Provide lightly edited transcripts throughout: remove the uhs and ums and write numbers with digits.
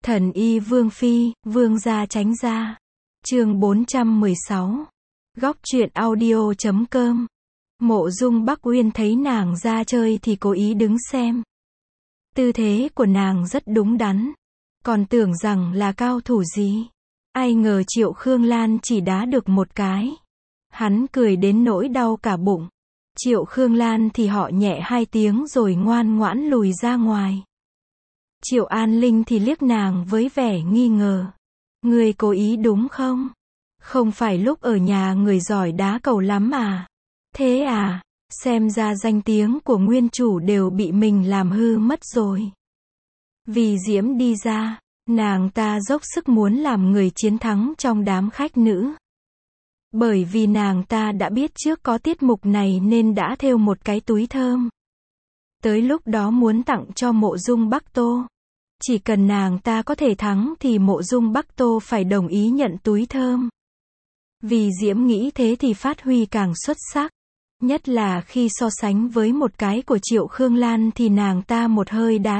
Thần y Vương Phi, Vương gia tránh ra. Chương 416. Góc truyện audio.com. Mộ Dung Bắc Uyên thấy nàng ra chơi thì cố ý đứng xem. Tư thế của nàng rất đúng đắn. Còn tưởng rằng là cao thủ gì. Ai ngờ Triệu Khương Lan chỉ đá được một cái. Hắn cười đến nỗi đau cả bụng. Triệu Khương Lan thì họ nhẹ hai tiếng rồi ngoan ngoãn lùi ra ngoài. Triệu An Linh thì liếc nàng với vẻ nghi ngờ. Ngươi cố ý đúng không? Không phải lúc ở nhà người giỏi đá cầu lắm à? Thế à? Xem ra danh tiếng của nguyên chủ đều bị mình làm hư mất rồi. Vì Diễm đi ra, nàng ta dốc sức muốn làm người chiến thắng trong đám khách nữ. Bởi vì nàng ta đã biết trước có tiết mục này nên đã thêu một cái túi thơm. Tới lúc đó muốn tặng cho Mộ Dung Bắc Tô. Chỉ cần nàng ta có thể thắng thì Mộ Dung Bắc Tô phải đồng ý nhận túi thơm. Vì Diễm nghĩ thế thì phát huy càng xuất sắc. Nhất là khi so sánh với một cái của Triệu Khương Lan thì nàng ta một hơi đá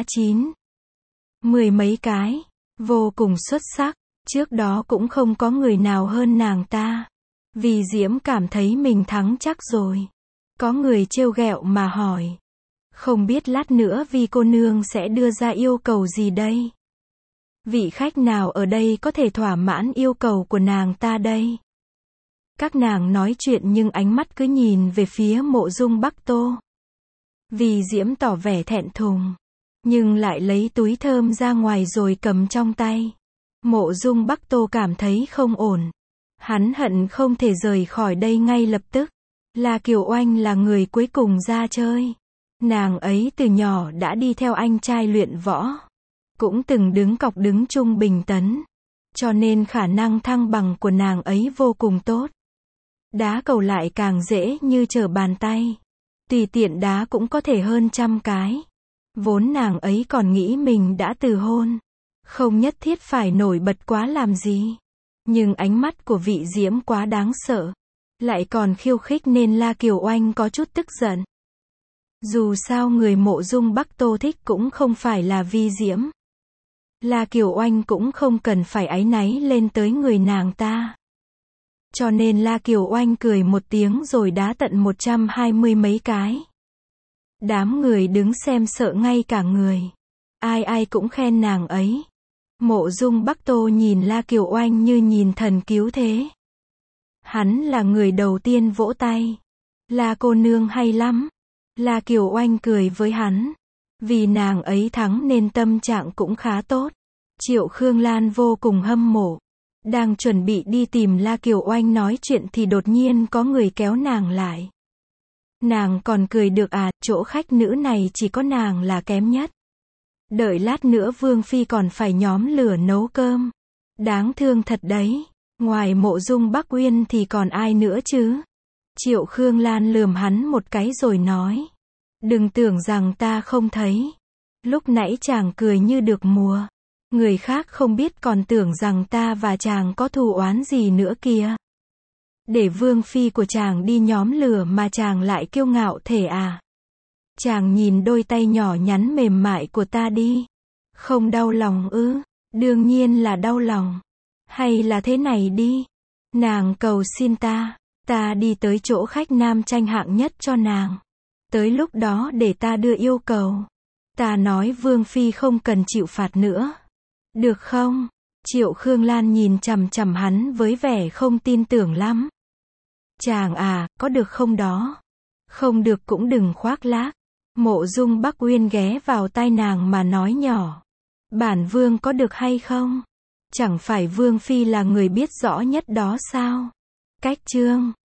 10 mấy cái. Vô cùng xuất sắc. Trước đó cũng không có người nào hơn nàng ta. Vì Diễm cảm thấy mình thắng chắc rồi. Có người trêu ghẹo mà hỏi. Không biết lát nữa Vi cô nương sẽ đưa ra yêu cầu gì đây? Vị khách nào ở đây có thể thỏa mãn yêu cầu của nàng ta đây? Các nàng nói chuyện nhưng ánh mắt cứ nhìn về phía Mộ Dung Bắc Tô. Vì Diễm tỏ vẻ thẹn thùng. Nhưng lại lấy túi thơm ra ngoài rồi cầm trong tay. Mộ Dung Bắc Tô cảm thấy không ổn. Hắn hận không thể rời khỏi đây ngay lập tức. La Kiều Oanh là người cuối cùng ra chơi. Nàng ấy từ nhỏ đã đi theo anh trai luyện võ. Cũng từng đứng cọc đứng chung Bình Tấn. Cho nên khả năng thăng bằng của nàng ấy vô cùng tốt. Đá cầu lại càng dễ như trở bàn tay. Tùy tiện đá cũng có thể hơn 100 cái. Vốn nàng ấy còn nghĩ mình đã từ hôn. Không nhất thiết phải nổi bật quá làm gì. Nhưng ánh mắt của Vị Diễm quá đáng sợ. Lại còn khiêu khích nên La Kiều Oanh có chút tức giận. Dù sao người Mộ Dung Bắc Tô thích cũng không phải là Vi Diễm. La Kiều Oanh cũng không cần phải áy náy lên tới người nàng ta. Cho nên La Kiều Oanh cười một tiếng rồi đá tận 120 mấy cái. Đám người đứng xem sợ ngay cả người. Ai ai cũng khen nàng ấy. Mộ Dung Bắc Tô nhìn La Kiều Oanh như nhìn thần cứu thế. Hắn là người đầu tiên vỗ tay. La cô nương hay lắm. La Kiều Oanh cười với hắn. Vì nàng ấy thắng nên tâm trạng cũng khá tốt. Triệu Khương Lan vô cùng hâm mộ. Đang chuẩn bị đi tìm La Kiều Oanh nói chuyện thì đột nhiên có người kéo nàng lại. Nàng còn cười được à, chỗ khách nữ này chỉ có nàng là kém nhất. Đợi lát nữa Vương Phi còn phải nhóm lửa nấu cơm. Đáng thương thật đấy. Ngoài Mộ Dung Bắc Uyên thì còn ai nữa chứ? Triệu Khương Lan lườm hắn một cái rồi nói. Đừng tưởng rằng ta không thấy. Lúc nãy chàng cười như được mùa. Người khác không biết còn tưởng rằng ta và chàng có thù oán gì nữa kìa. Để Vương Phi của chàng đi nhóm lửa mà chàng lại kiêu ngạo thể à? Chàng nhìn đôi tay nhỏ nhắn mềm mại của ta đi. Không đau lòng ư? Đương nhiên là đau lòng. Hay là thế này đi. Nàng cầu xin ta đi tới chỗ khách nam tranh hạng nhất cho nàng. Tới lúc đó để ta đưa yêu cầu. Ta nói Vương Phi không cần chịu phạt nữa. Được không? Triệu Khương Lan nhìn chằm chằm hắn với vẻ không tin tưởng lắm. Chàng à, có được không đó? Không được cũng đừng khoác lác. Mộ Dung Bắc Uyên ghé vào tai nàng mà nói nhỏ. Bản vương có được hay không? Chẳng phải Vương Phi là người biết rõ nhất đó sao? Cách chương